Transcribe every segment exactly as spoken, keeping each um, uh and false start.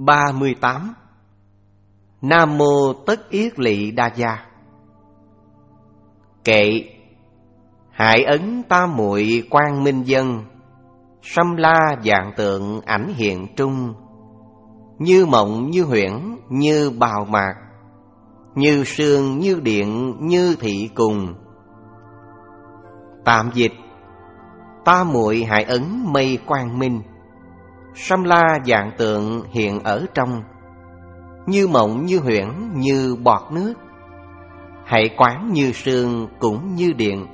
ba mươi tám. Nam Mô Tất Yết Lị Đa Gia. Kệ. Hải ấn tam muội quang minh dân, sâm la vạn tượng ảnh hiện trung. Như mộng như huyễn như bào mạc, như sương như điện như thị cùng. Tạm dịch: tam muội hải ấn mây quang minh, sâm la vạn tượng hiện ở trong. Như mộng như huyễn như bọt nước, hãy quán như sương cũng như điện.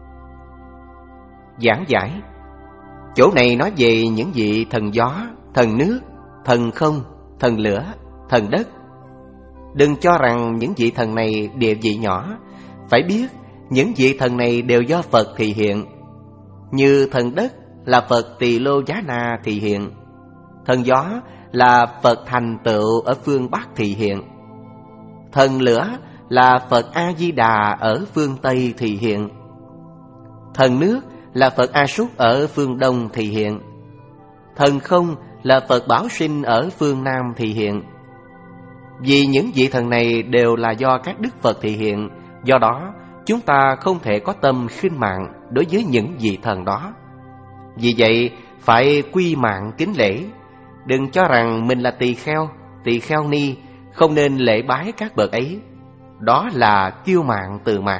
Giảng giải: chỗ này nói về những vị thần gió, thần nước, thần không, thần lửa, thần đất. Đừng cho rằng những vị thần này địa vị nhỏ. Phải biết những vị thần này đều do Phật thị hiện. Như thần đất là Phật Tỳ Lô Giá Na thị hiện, thần gió là Phật thành tựu ở phương Bắc thị hiện, thần lửa là Phật A Di Đà ở phương Tây thị hiện, thần nước là Phật A Súc ở phương Đông thị hiện, thần không là Phật Bảo Sinh ở phương Nam thị hiện. Vì những vị thần này đều là do các đức Phật thị hiện, do đó chúng ta không thể có tâm khinh mạng đối với những vị thần đó. Vì vậy phải quy mạng kính lễ. Đừng cho rằng mình là tỳ kheo, tỳ kheo ni, không nên lễ bái các bậc ấy. Đó là kiêu mạn tự mãn.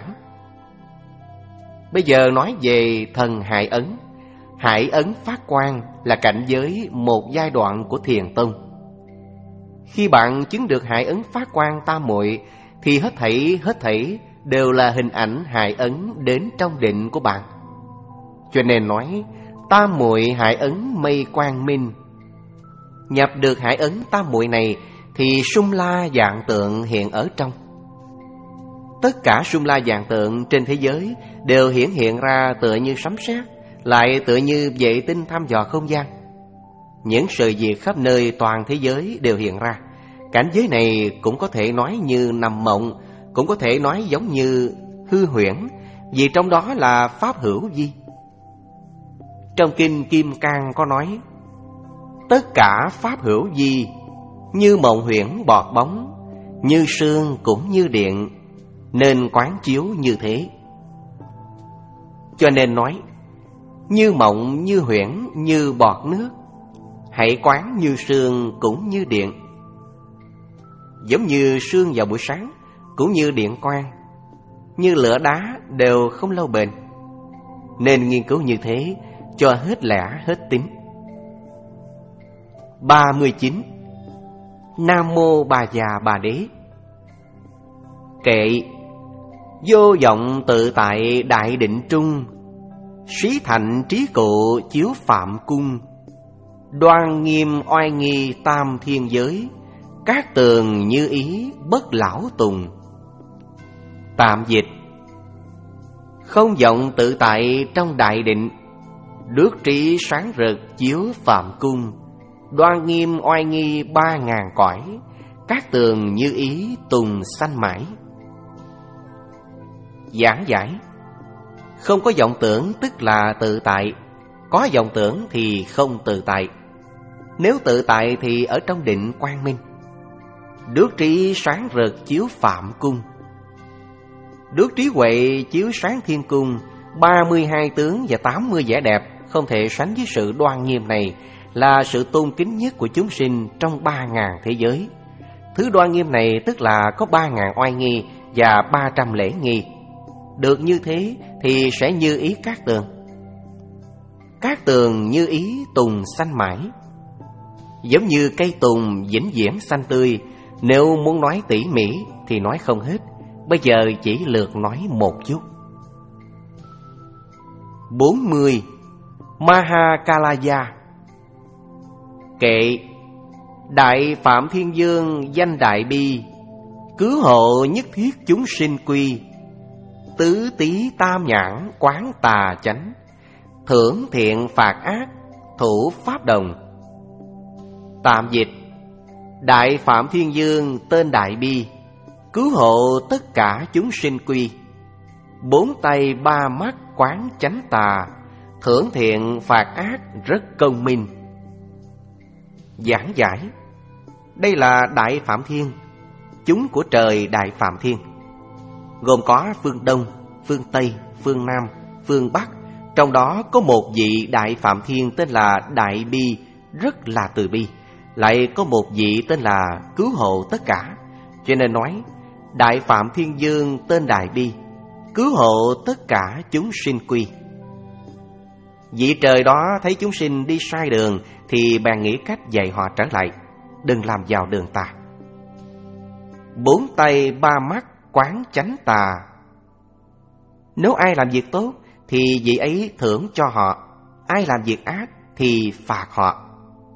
Bây giờ nói về thần Hải ấn. Hải ấn phát quang là cảnh giới một giai đoạn của Thiền Tông. Khi bạn chứng được hải ấn phát quang tam muội thì hết thảy hết thảy đều là hình ảnh hải ấn đến trong định của bạn. Cho nên nói tam muội hải ấn mây quang minh. Nhập được hải ấn tam muội này thì sum la vạn tượng hiện ở trong. Tất cả sum la vạn tượng trên thế giới đều hiển hiện ra tựa như sấm sét, lại tựa như vệ tinh thăm dò không gian. Những sự việc khắp nơi toàn thế giới đều hiện ra. Cảnh giới này cũng có thể nói như nằm mộng, cũng có thể nói giống như hư huyễn, vì trong đó là pháp hữu vi. Trong kinh Kim Cang có nói: tất cả pháp hữu vi, như mộng huyễn bọt bóng, như sương cũng như điện, nên quán chiếu như thế. Cho nên nói như mộng như huyễn như bọt nước, hãy quán như sương cũng như điện. Giống như sương vào buổi sáng, cũng như điện quang, như lửa đá đều không lâu bền. Nên nghiên cứu như thế cho hết lẽ hết tính. ba mươi chín. Nam Mô Bà Già Bà Đế. Kệ. Vô vọng tự tại đại định trung, sĩ thành trí cụ chiếu phạm cung. Đoan nghiêm oai nghi tam thiên giới, các tường như ý bất lão tùng. Tạm dịch: không vọng tự tại trong đại định, đức trí sáng rực chiếu phạm cung. Đoan nghiêm oai nghi ba ngàn cõi, các tường như ý tùng sanh mãi. Giảng giải: không có vọng tưởng tức là tự tại, có vọng tưởng thì không tự tại. Nếu tự tại thì ở trong định quang minh. Đức trí sáng rực chiếu phạm cung. Đức trí huệ chiếu sáng thiên cung, ba mươi hai tướng và tám mươi vẻ đẹp không thể sánh với sự đoan nghiêm này, là sự tôn kính nhất của chúng sinh trong ba ngàn thế giới. Thứ đoan nghiêm này tức là có ba ngàn oai nghi và ba trăm lễ nghi. Được như thế thì sẽ như ý các tường. Các tường như ý tùng xanh mãi. Giống như cây tùng vĩnh viễn xanh tươi. Nếu muốn nói tỉ mỉ thì nói không hết. Bây giờ chỉ lược nói một chút. bốn mươi. Mahakalaya. Kệ. Đại Phạm Thiên Dương danh đại bi, cứu hộ nhất thiết chúng sinh quy. Tứ tí tam nhãn quán tà chánh, thưởng thiện phạt ác thủ pháp đồng. Tạm dịch: Đại Phạm Thiên Dương tên đại bi, cứu hộ tất cả chúng sinh quy. Bốn tay ba mắt quán chánh tà, thưởng thiện phạt ác rất công minh. Giảng giải: Đây là Đại Phạm Thiên, chúng của trời Đại Phạm Thiên, gồm có phương Đông, phương Tây, phương Nam, phương Bắc. Trong đó có một vị Đại Phạm Thiên tên là Đại Bi, rất là từ bi. Lại có một vị tên là Cứu Hộ Tất Cả, cho nên nói Đại Phạm Thiên Dương tên Đại Bi, cứu hộ tất cả chúng sinh quy. Vị trời đó thấy chúng sinh đi sai đường thì bèn nghĩ cách dạy họ trở lại, đừng làm vào đường tà. Bốn tay ba mắt quán chánh tà. Nếu ai làm việc tốt thì vị ấy thưởng cho họ, ai làm việc ác thì phạt họ.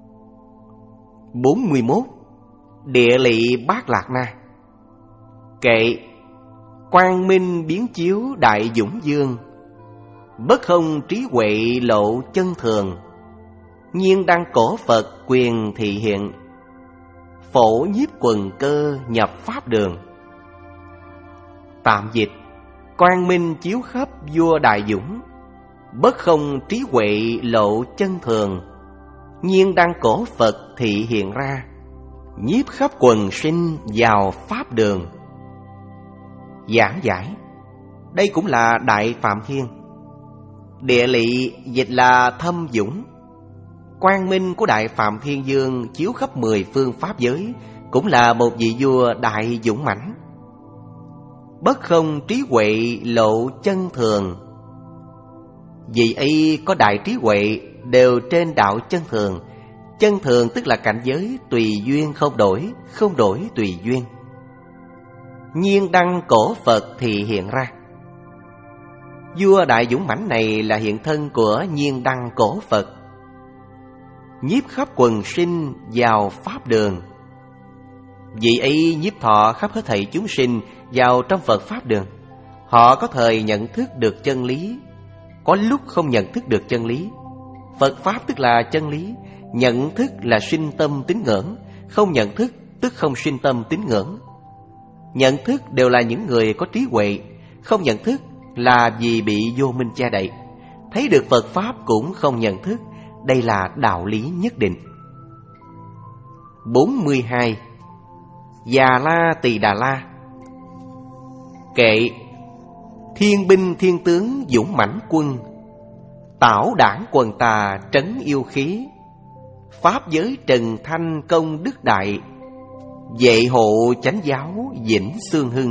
Bốn mươi mốt. Địa lị bát lạc na. Kệ: quang minh biến chiếu đại dũng dương, bất không trí huệ lộ chân thường, nhiên đăng cổ Phật quyền thị hiện, phổ nhiếp quần cơ nhập pháp đường. Tạm dịch: quang minh chiếu khắp vua đại dũng, bất không trí huệ lộ chân thường, nhiên đăng cổ Phật thị hiện ra, nhiếp khắp quần sinh vào pháp đường. Giảng giải: đây cũng là Đại Phạm Thiên. Địa lị dịch là thâm dũng. Quang minh của Đại Phạm Thiên Dương chiếu khắp mười phương pháp giới, cũng là một vị vua đại dũng mãnh. Bất không trí huệ lộ chân thường. Vị ấy có đại trí huệ, đều trên đạo chân thường. Chân thường tức là cảnh giới tùy duyên không đổi, không đổi tùy duyên. Nhiên đăng cổ Phật thì hiện ra. Vua đại dũng mãnh này là hiện thân của nhiên đăng cổ Phật, nhiếp khắp quần sinh vào pháp đường. Vị ấy nhiếp thọ khắp hết thảy chúng sinh vào trong Phật pháp đường. Họ có thời nhận thức được chân lý, có lúc không nhận thức được chân lý. Phật pháp tức là chân lý, nhận thức là sinh tâm tín ngưỡng, không nhận thức tức không sinh tâm tín ngưỡng. Nhận thức đều là những người có trí huệ, không nhận thức là vì bị vô minh che đậy. Thấy được Phật pháp cũng không nhận thức, đây là đạo lý nhất định. Bốn mươi hai. Già La Tỳ Đà La. Kệ: thiên binh thiên tướng dũng mãnh quân, tảo đảng quần tà trấn yêu khí, pháp giới trần thanh công đức đại, vệ hộ chánh giáo vĩnh xương hưng.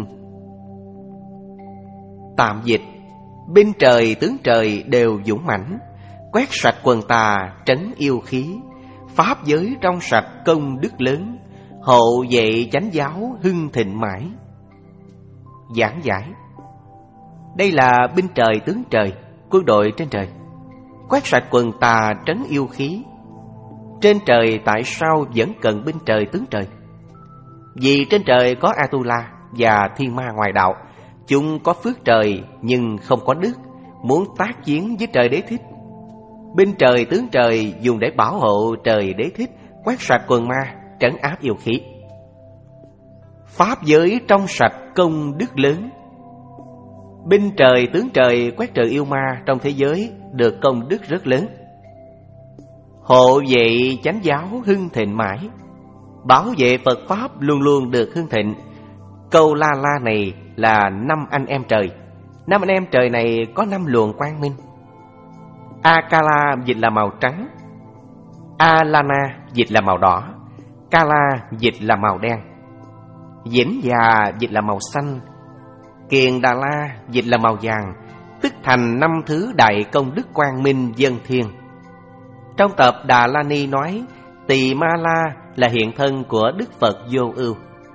Tạm dịch: bên trời tướng trời đều dũng mãnh, quét sạch quần tà trấn yêu khí, pháp giới trong sạch công đức lớn, hộ vệ chánh giáo hưng thịnh mãi. Giảng giải: đây là binh trời tướng trời, quân đội trên trời, quét sạch quần tà trấn yêu khí. Trên trời tại sao vẫn cần binh trời tướng trời? Vì trên trời có Atula và thiên ma ngoài đạo, chúng có phước trời nhưng không có đức, muốn tác chiến với trời Đế Thích. Binh trời tướng trời dùng để bảo hộ trời Đế Thích, quét sạch quần ma, trấn áp yêu khí. Pháp giới trong sạch công đức lớn. Binh trời tướng trời quét trời yêu ma trong thế giới được công đức rất lớn. Hộ vệ chánh giáo hưng thịnh mãi, bảo vệ Phật pháp luôn luôn được hưng thịnh. Câu La La này là năm anh em trời. Năm anh em trời này có năm luồng quang minh. Akala dịch là màu trắng, Alana dịch là màu đỏ, Kala dịch là màu đen, Vĩnh Già dịch là màu xanh, Kiền Đà La dịch là màu vàng, tức thành năm thứ đại công đức quang minh dân thiên. Trong tập Đà La Ni nói Tỳ Ma La là hiện thân của Đức Phật Vô Ưu.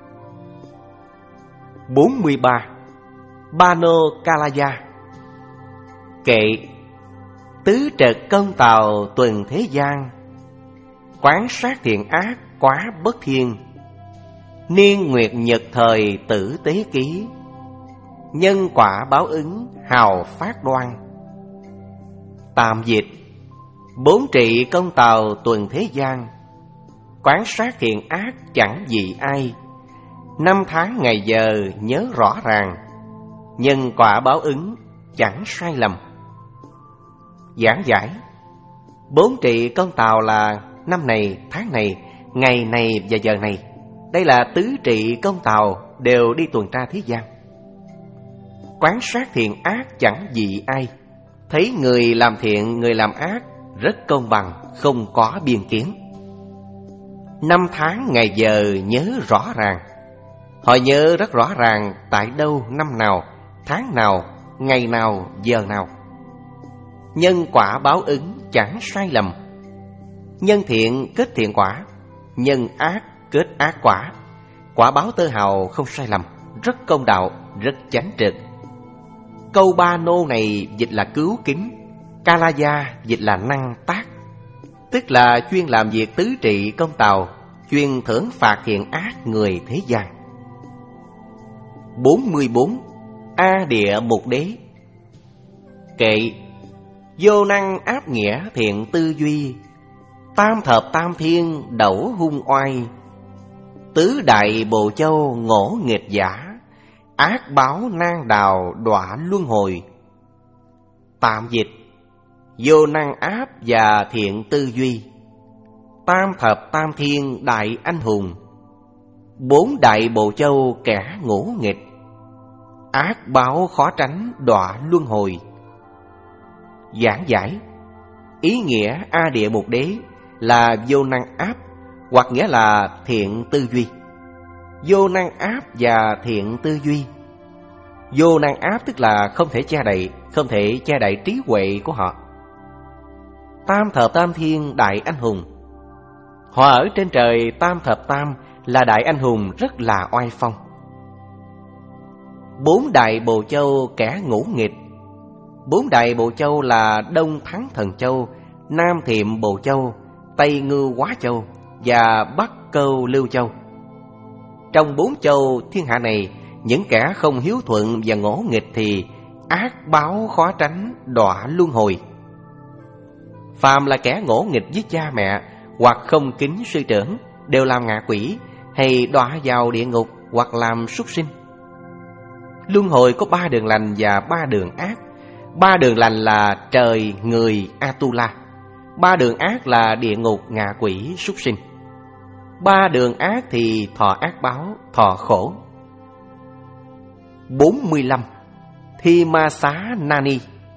Bốn mươi ba. Bano Kalaya. Kệ: tứ trật công tào tuần thế gian, quán sát thiện ác quá bất thiên, niên nguyệt nhật thời tử tế ký, nhân quả báo ứng hào phát đoan. Tạm dịch: bốn trị công tào tuần thế gian, quán sát thiện ác chẳng dị ai, năm tháng ngày giờ nhớ rõ ràng, nhân quả báo ứng chẳng sai lầm. Giảng giải: bốn trị công tào là năm này, tháng này, ngày này và giờ này. Đây là tứ trị công tào đều đi tuần tra thế gian. Quán sát thiện ác chẳng dị ai, thấy người làm thiện người làm ác rất công bằng, không có biên kiến. Năm tháng ngày giờ nhớ rõ ràng. Họ nhớ rất rõ ràng tại đâu, năm nào, tháng nào, ngày nào, giờ nào. Nhân quả báo ứng chẳng sai lầm. Nhân thiện kết thiện quả, nhân ác kết ác quả. Quả báo tơ hào không sai lầm, rất công đạo, rất chánh trực. Câu ba nô này dịch là cứu kính, Kalaya dịch là năng tác, tức là chuyên làm việc tứ trị công tào, chuyên thưởng phạt thiện ác người thế gian. bốn mươi bốn. A địa mục đế. Kệ: vô năng áp nghĩa thiện tư duy, tam thập tam thiên đẩu hung oai, tứ đại bộ châu ngỗ nghịch giả, ác báo nan đào đọa luân hồi. Tạm dịch: vô năng áp và thiện tư duy, tam thập tam thiên đại anh hùng, bốn đại bộ châu kẻ ngỗ nghịch, ác báo khó tránh đọa luân hồi. Giảng giải: ý nghĩa A địa mục đế là vô năng áp, hoặc nghĩa là thiện tư duy. Vô năng áp và thiện tư duy. Vô năng áp tức là không thể che đậy, không thể che đậy trí huệ của họ. Tam thập tam thiên đại anh hùng. Họ ở trên trời tam thập tam là đại anh hùng rất là oai phong. Bốn đại bộ châu kẻ ngỗ nghịch. Bốn đại bộ châu là Đông Thắng Thần Châu, Nam Thiệm Bộ Châu, Tây Ngưu Hóa Châu và Bắc Câu Lưu Châu. Trong bốn châu thiên hạ này, những kẻ không hiếu thuận và ngỗ nghịch thì ác báo khó tránh đọa luân hồi. Phàm là kẻ ngỗ nghịch với cha mẹ hoặc không kính sư trưởng đều làm ngạ quỷ hay đọa vào địa ngục hoặc làm súc sinh. Luân hồi có ba đường lành và ba đường ác. Ba đường lành là trời, người, Atula. Ba đường ác là địa ngục, ngạ quỷ, súc sinh. Ba đường ác thì thọ ác báo, thọ khổ. bốn mươi lăm. Thi ma xá nani.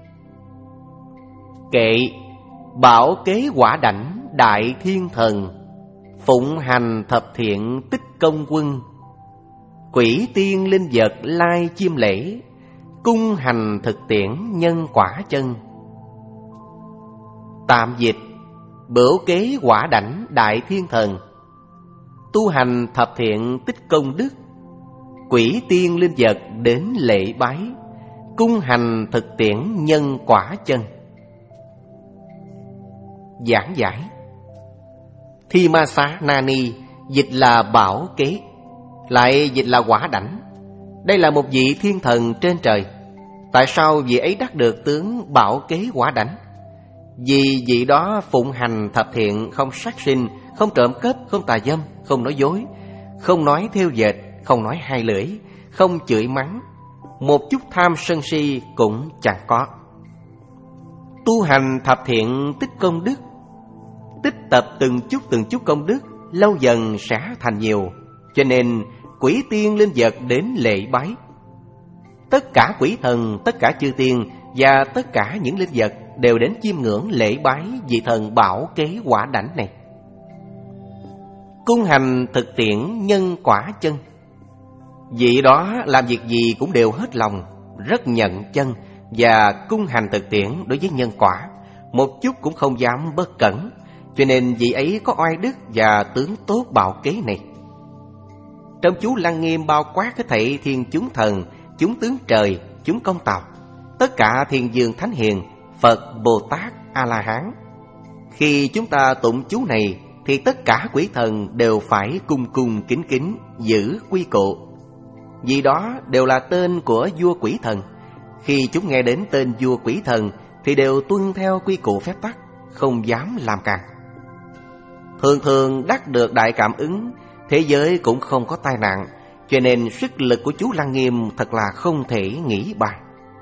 Kệ: bảo kế quả đảnh đại thiên thần, phụng hành thập thiện tích công quân, quỷ tiên linh vật lai chiêm lễ, cung hành thực tiễn nhân quả chân. Tạm dịch: bửu kế quả đảnh đại thiên thần, tu hành thập thiện tích công đức, quỷ tiên linh vật đến lễ bái, cung hành thực tiễn nhân quả chân. Giảng giải: Thi ma xá nani dịch là bảo kế, lại dịch là quả đảnh. Đây là một vị thiên thần trên trời. Tại sao vị ấy đắc được tướng bảo kế quả đảnh? Vì vị đó phụng hành thập thiện, không sát sinh, không trộm cắp, không tà dâm, không nói dối, không nói thêu dệt, không nói hai lưỡi, không chửi mắng, một chút tham sân si cũng chẳng có. Tu hành thập thiện tích công đức, tích tập từng chút từng chút công đức, lâu dần sẽ thành nhiều. Cho nên quỷ tiên linh vật đến lễ bái. Tất cả quỷ thần, tất cả chư tiên và tất cả những linh vật đều đến chiêm ngưỡng lễ bái vị thần bảo kế quả đảnh này. Cung hành thực tiễn nhân quả chân. Vị đó làm việc gì cũng đều hết lòng, rất nhận chân và cung hành thực tiễn đối với nhân quả, một chút cũng không dám bất cẩn. Cho nên vị ấy có oai đức và tướng tốt bảo kế này. Trong chú Lăng Nghiêm bao quát cái thảy thiên chúng thần, chúng tướng trời, chúng công tào, tất cả thiên dương thánh hiền, Phật, Bồ Tát, A-la-hán. Khi chúng ta tụng chú này thì tất cả quỷ thần đều phải cung cung kính kính giữ quy củ. Vì đó đều là tên của vua quỷ thần. Khi chúng nghe đến tên vua quỷ thần thì đều tuân theo quy củ phép tắc, không dám làm càn. Thường thường đắc được đại cảm ứng, thế giới cũng không có tai nạn. Cho nên sức lực của chú Lăng Nghiêm thật là không thể nghĩ bàn.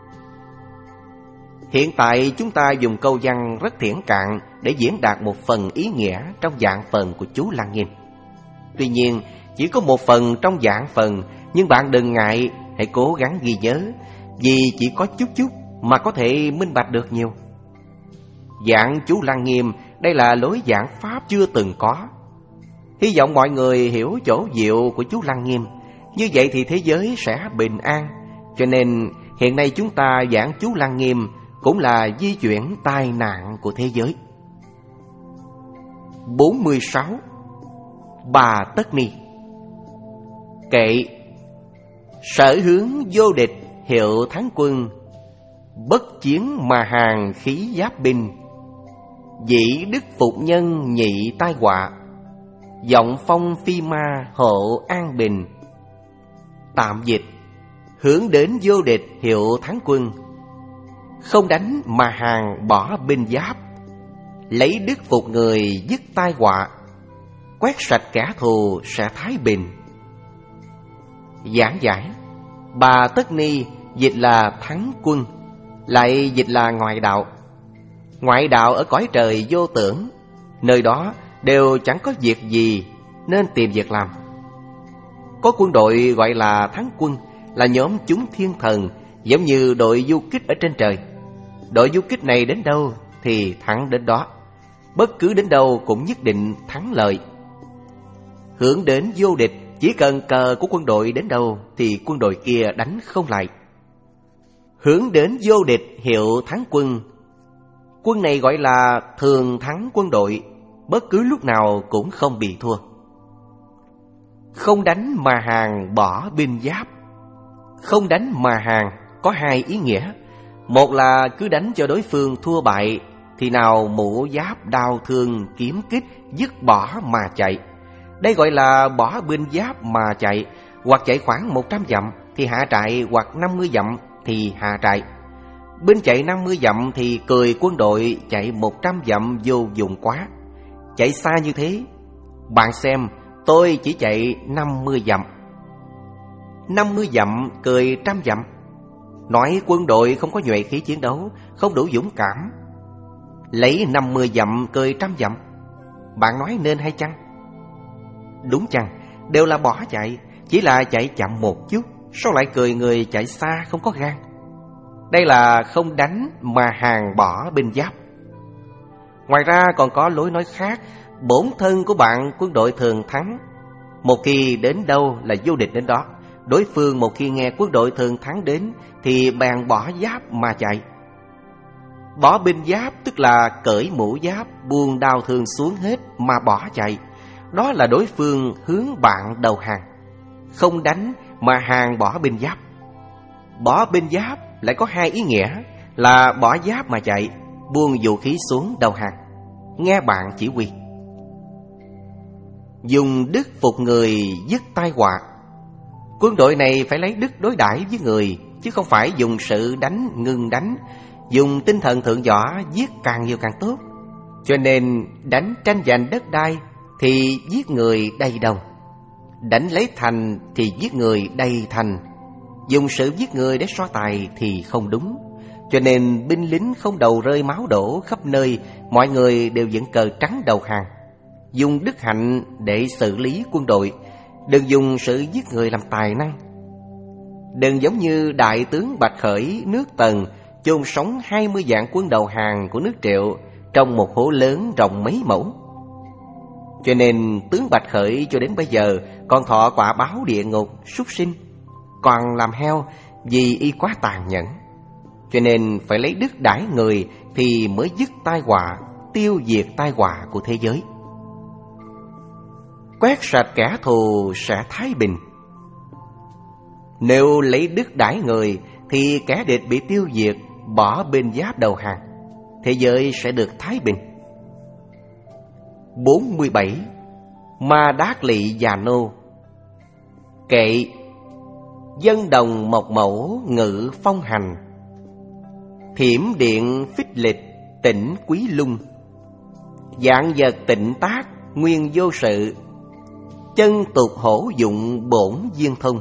Hiện tại chúng ta dùng câu văn rất thiển cạn để diễn đạt một phần ý nghĩa trong dạng phần của chú Lăng Nghiêm. Tuy nhiên, chỉ có một phần trong vạn phần. Nhưng bạn đừng ngại, hãy cố gắng ghi nhớ, vì chỉ có chút chút mà có thể minh bạch được nhiều. Giảng chú Lăng Nghiêm, đây là lối giảng pháp chưa từng có. Hy vọng mọi người hiểu chỗ diệu của chú Lăng Nghiêm. Như vậy thì thế giới sẽ bình an. Cho nên hiện nay chúng ta giảng chú Lăng Nghiêm cũng là di chuyển tai nạn của thế giới. bốn mươi sáu. Bà Tất Ni. Kệ: sở hướng vô địch, hiệu thắng quân, bất chiến mà hàng khí giáp binh, dĩ đức phục nhân nhị tai họa, vọng phong phi ma hộ an bình. Tạm dịch: hướng đến vô địch, hiệu thắng quân, không đánh mà hàng bỏ binh giáp, lấy đức phục người dứt tai họa, quét sạch kẻ thù sẽ thái bình. Giảng giải: Bà Tất Ni dịch là thắng quân, lại dịch là ngoại đạo. Ngoại đạo ở cõi trời vô tưởng, nơi đó đều chẳng có việc gì nên tìm việc làm. Có quân đội gọi là thắng quân, là nhóm chúng thiên thần, giống như đội du kích ở trên trời. Đội du kích này đến đâu thì thắng đến đó, bất cứ đến đâu cũng nhất định thắng lợi. Hướng đến vô địch, chỉ cần cờ của quân đội đến đâu thì quân đội kia đánh không lại. Hướng đến vô địch, hiệu thắng quân, quân này gọi là thường thắng quân đội, bất cứ lúc nào cũng không bị thua. Không đánh mà hàng bỏ binh giáp. Không đánh mà hàng có hai ý nghĩa. Một là cứ đánh cho đối phương thua bại, thì nào mũ giáp, đao thương, kiếm kích dứt bỏ mà chạy. Đây gọi là bỏ binh giáp mà chạy. Hoặc chạy khoảng một trăm dặm thì hạ trại, hoặc năm mươi dặm thì hạ trại. Binh chạy năm mươi dặm thì cười quân đội chạy một trăm dặm vô dụng quá. Chạy xa như thế, bạn xem, tôi chỉ chạy năm mươi dặm. năm mươi dặm cười trăm dặm. Nói quân đội không có nhuệ khí chiến đấu, không đủ dũng cảm. Lấy năm mươi dặm cười trăm dặm, bạn nói nên hay chăng? Đúng chăng? Đều là bỏ chạy, chỉ là chạy chậm một chút, sao lại cười người chạy xa không có gan? Đây là không đánh mà hàng bỏ binh giáp. Ngoài ra còn có lối nói khác. Bổn thân của bạn quân đội thường thắng, một khi đến đâu là vô địch đến đó. Đối phương một khi nghe quân đội thường thắng đến thì bèn bỏ giáp mà chạy. Bỏ binh giáp tức là cởi mũ giáp, buông đao thương xuống hết mà bỏ chạy. Đó là đối phương hướng bạn đầu hàng. Không đánh mà hàng bỏ binh giáp. Bỏ binh giáp lại có hai ý nghĩa là bỏ giáp mà chạy, buông vũ khí xuống đầu hàng, nghe bạn chỉ huy. Dùng đức phục người dứt tai họa. Quân đội này phải lấy đức đối đãi với người, chứ không phải dùng sự đánh ngừng đánh. Dùng tinh thần thượng võ, giết càng nhiều càng tốt. Cho nên đánh tranh giành đất đai thì giết người đầy đồng, đánh lấy thành thì giết người đầy thành. Dùng sự giết người để so tài thì không đúng. Cho nên binh lính không đầu rơi máu đổ khắp nơi, mọi người đều dẫn cờ trắng đầu hàng. Dùng đức hạnh để xử lý quân đội, đừng dùng sự giết người làm tài năng. Đừng giống như đại tướng Bạch Khởi nước Tần chôn sống hai mươi vạn quân đầu hàng của nước Triệu trong một hố lớn rộng mấy mẫu. Cho nên tướng Bạch Khởi cho đến bây giờ còn thọ quả báo địa ngục súc sinh, còn làm heo vì y quá tàn nhẫn. Cho nên phải lấy đức đãi người thì mới dứt tai họa, tiêu diệt tai họa của thế giới. Quét sạch kẻ thù sẽ thái bình. Nếu lấy đức đãi người thì kẻ địch bị tiêu diệt, bỏ binh giáp đầu hàng, thế giới sẽ được thái bình. bốn mươi bảy. Ma Đát Lị Già Nô. Kệ: dân đồng mộc mẫu ngự phong hành, thiểm điện phích lịch tỉnh quý lung, dạng vật tịnh tác nguyên vô sự, chân tục hổ dụng bổn viên thông.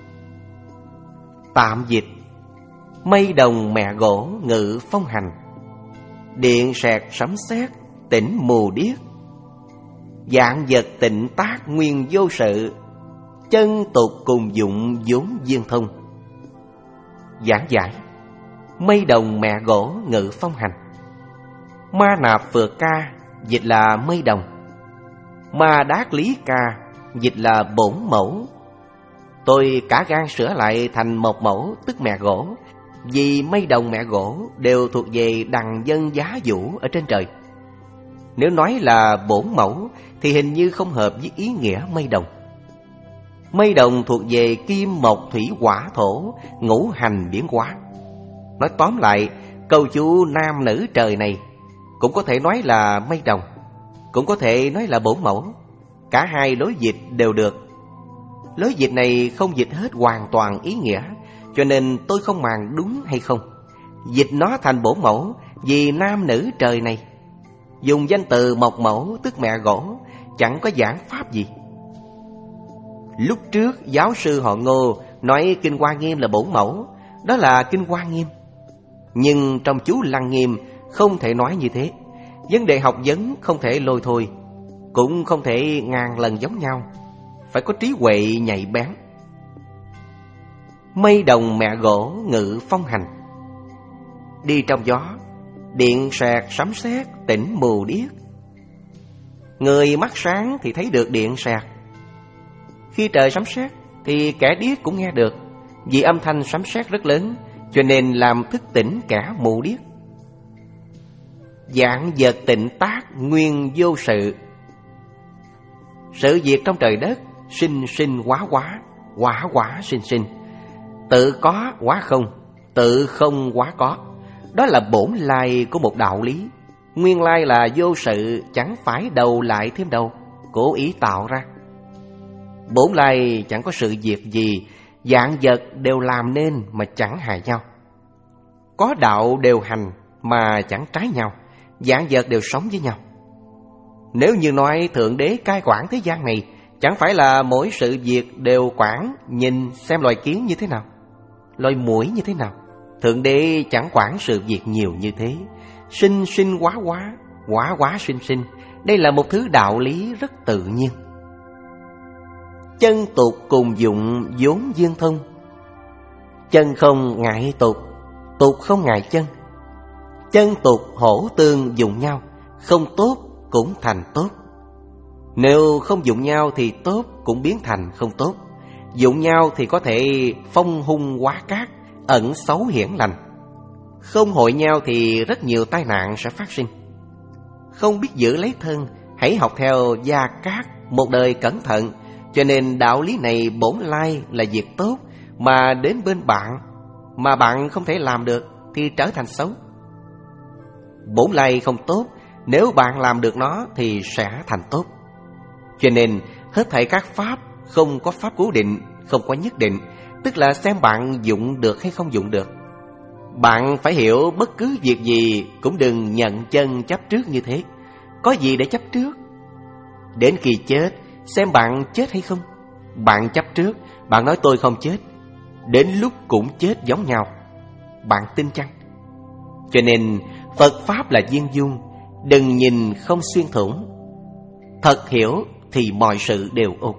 Tạm dịch: mây đồng mẹ gỗ ngự phong hành, điện sẹt sấm sét tỉnh mù điếc, dạng vật tịnh tác nguyên vô sự, chân tục cùng dụng vốn duyên thông. Giảng giải. Mây đồng mẹ gỗ ngự phong hành. Ma nạp phượt ca dịch là mây đồng. Ma đát lý ca dịch là bổn mẫu. Tôi cả gan sửa lại thành một mẫu tức mẹ gỗ, vì mây đồng mẹ gỗ đều thuộc về đằng dân giá vũ ở trên trời. Nếu nói là bổn mẫu thì hình như không hợp với ý nghĩa mây đồng. Mây đồng thuộc về kim mộc thủy hỏa thổ ngũ hành biến hóa. Nói tóm lại, câu chú nam nữ trời này cũng có thể nói là mây đồng, cũng có thể nói là bổn mẫu. Cả hai lối dịch đều được. Lối dịch này không dịch hết hoàn toàn ý nghĩa, cho nên tôi không màng đúng hay không. Dịch nó thành bổn mẫu vì nam nữ trời này. Dùng danh từ mộc mẫu tức mẹ gỗ chẳng có giảng pháp gì. Lúc trước giáo sư họ Ngô nói Kinh Hoa Nghiêm là bổn mẫu, đó là Kinh Hoa Nghiêm. Nhưng trong chú Lăng Nghiêm không thể nói như thế. Vấn đề học vấn không thể lôi thôi, cũng không thể ngàn lần giống nhau. Phải có trí huệ nhạy bén. Mây đồng mẹ gỗ ngự phong hành. Đi trong gió, điện sẹt sấm sét tỉnh mù điếc. Người mắt sáng thì thấy được điện sẹt. Khi trời sấm sét thì kẻ điếc cũng nghe được, vì âm thanh sấm sét rất lớn, cho nên làm thức tỉnh kẻ mù điếc. Dạng vật tịnh tác nguyên vô sự. Sự việc trong trời đất sinh sinh hóa hóa, hóa hóa sinh sinh. Tự có hóa không, tự không hóa có. Đó là bổn lai của một đạo lý. Nguyên lai là vô sự, chẳng phải đầu lại thêm đầu, cố ý tạo ra. Bổn lai chẳng có sự việc gì, dạng vật đều làm nên mà chẳng hại nhau. Có đạo đều hành mà chẳng trái nhau, dạng vật đều sống với nhau. Nếu như nói Thượng Đế cai quản thế gian này, chẳng phải là mỗi sự việc đều quản nhìn xem loài kiến như thế nào, loài muỗi như thế nào. Thượng Đế chẳng quản sự việc nhiều như thế. Sinh sinh hóa hóa, hóa hóa sinh sinh. Đây là một thứ đạo lý rất tự nhiên. Chân tục cùng dụng vốn duyên thông. Chân không ngại tục, tục không ngại chân. Chân tục hỗ tương dụng nhau, không tốt cũng thành tốt. Nếu không dụng nhau thì tốt cũng biến thành không tốt. Dụng nhau thì có thể phong hung hóa cát, ẩn xấu hiển lành. Không hội nhau thì rất nhiều tai nạn sẽ phát sinh. Không biết giữ lấy thân, hãy học theo Gia Cát, một đời cẩn thận. Cho nên đạo lý này bổn lai là việc tốt, mà đến bên bạn mà bạn không thể làm được thì trở thành xấu. Bổn lai không tốt, nếu bạn làm được nó thì sẽ thành tốt. Cho nên hết thảy các pháp không có pháp cố định, không có nhất định, tức là xem bạn dụng được hay không dụng được. Bạn phải hiểu bất cứ việc gì cũng đừng nhận chân chấp trước như thế. Có gì để chấp trước? Đến khi chết, xem bạn chết hay không. Bạn chấp trước, bạn nói tôi không chết, đến lúc cũng chết giống nhau. Bạn tin chăng? Cho nên Phật Pháp là viên dung, đừng nhìn không xuyên thủng. Thật hiểu thì mọi sự đều ok.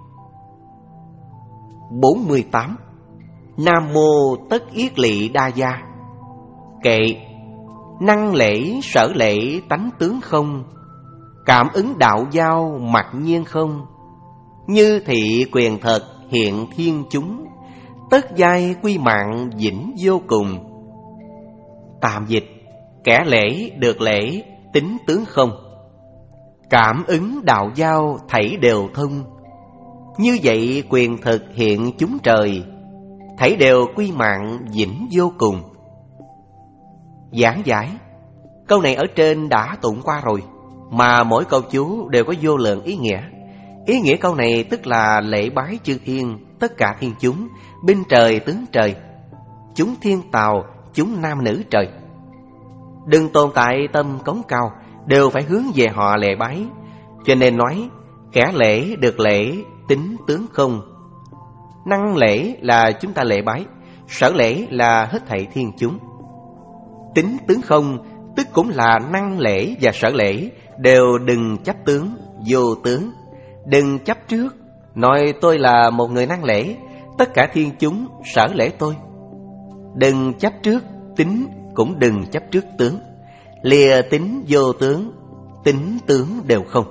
bốn mươi tám. Nam mô tất yết lỵ đa gia. Kệ. Năng lễ sở lễ tánh tướng không, cảm ứng đạo giao mặc nhiên không. Như thị quyền thật hiện thiên chúng, tất giai quy mạng vĩnh vô cùng. Tạm dịch. Kẻ lễ được lễ tính tướng không, cảm ứng đạo giao thảy đều thông. Như vậy quyền thực hiện chúng trời, thảy đều quy mạng vĩnh vô cùng. Giảng giải. Câu này ở trên đã tụng qua rồi, mà mỗi câu chú đều có vô lượng ý nghĩa. Ý nghĩa câu này tức là lễ bái chư thiên, tất cả thiên chúng, binh trời tướng trời, chúng thiên tào, chúng nam nữ trời. Đừng tồn tại tâm cống cao, đều phải hướng về họ lễ bái. Cho nên nói kẻ lễ được lễ tính tướng không. Năng lễ là chúng ta lễ bái, sở lễ là hết thảy thiên chúng. Tính tướng không tức cũng là năng lễ và sở lễ đều đừng chấp tướng, vô tướng. Đừng chấp trước, nói tôi là một người năng lễ, tất cả thiên chúng sở lễ tôi. Đừng chấp trước tính, cũng đừng chấp trước tướng. Lìa tính vô tướng, tính tướng đều không.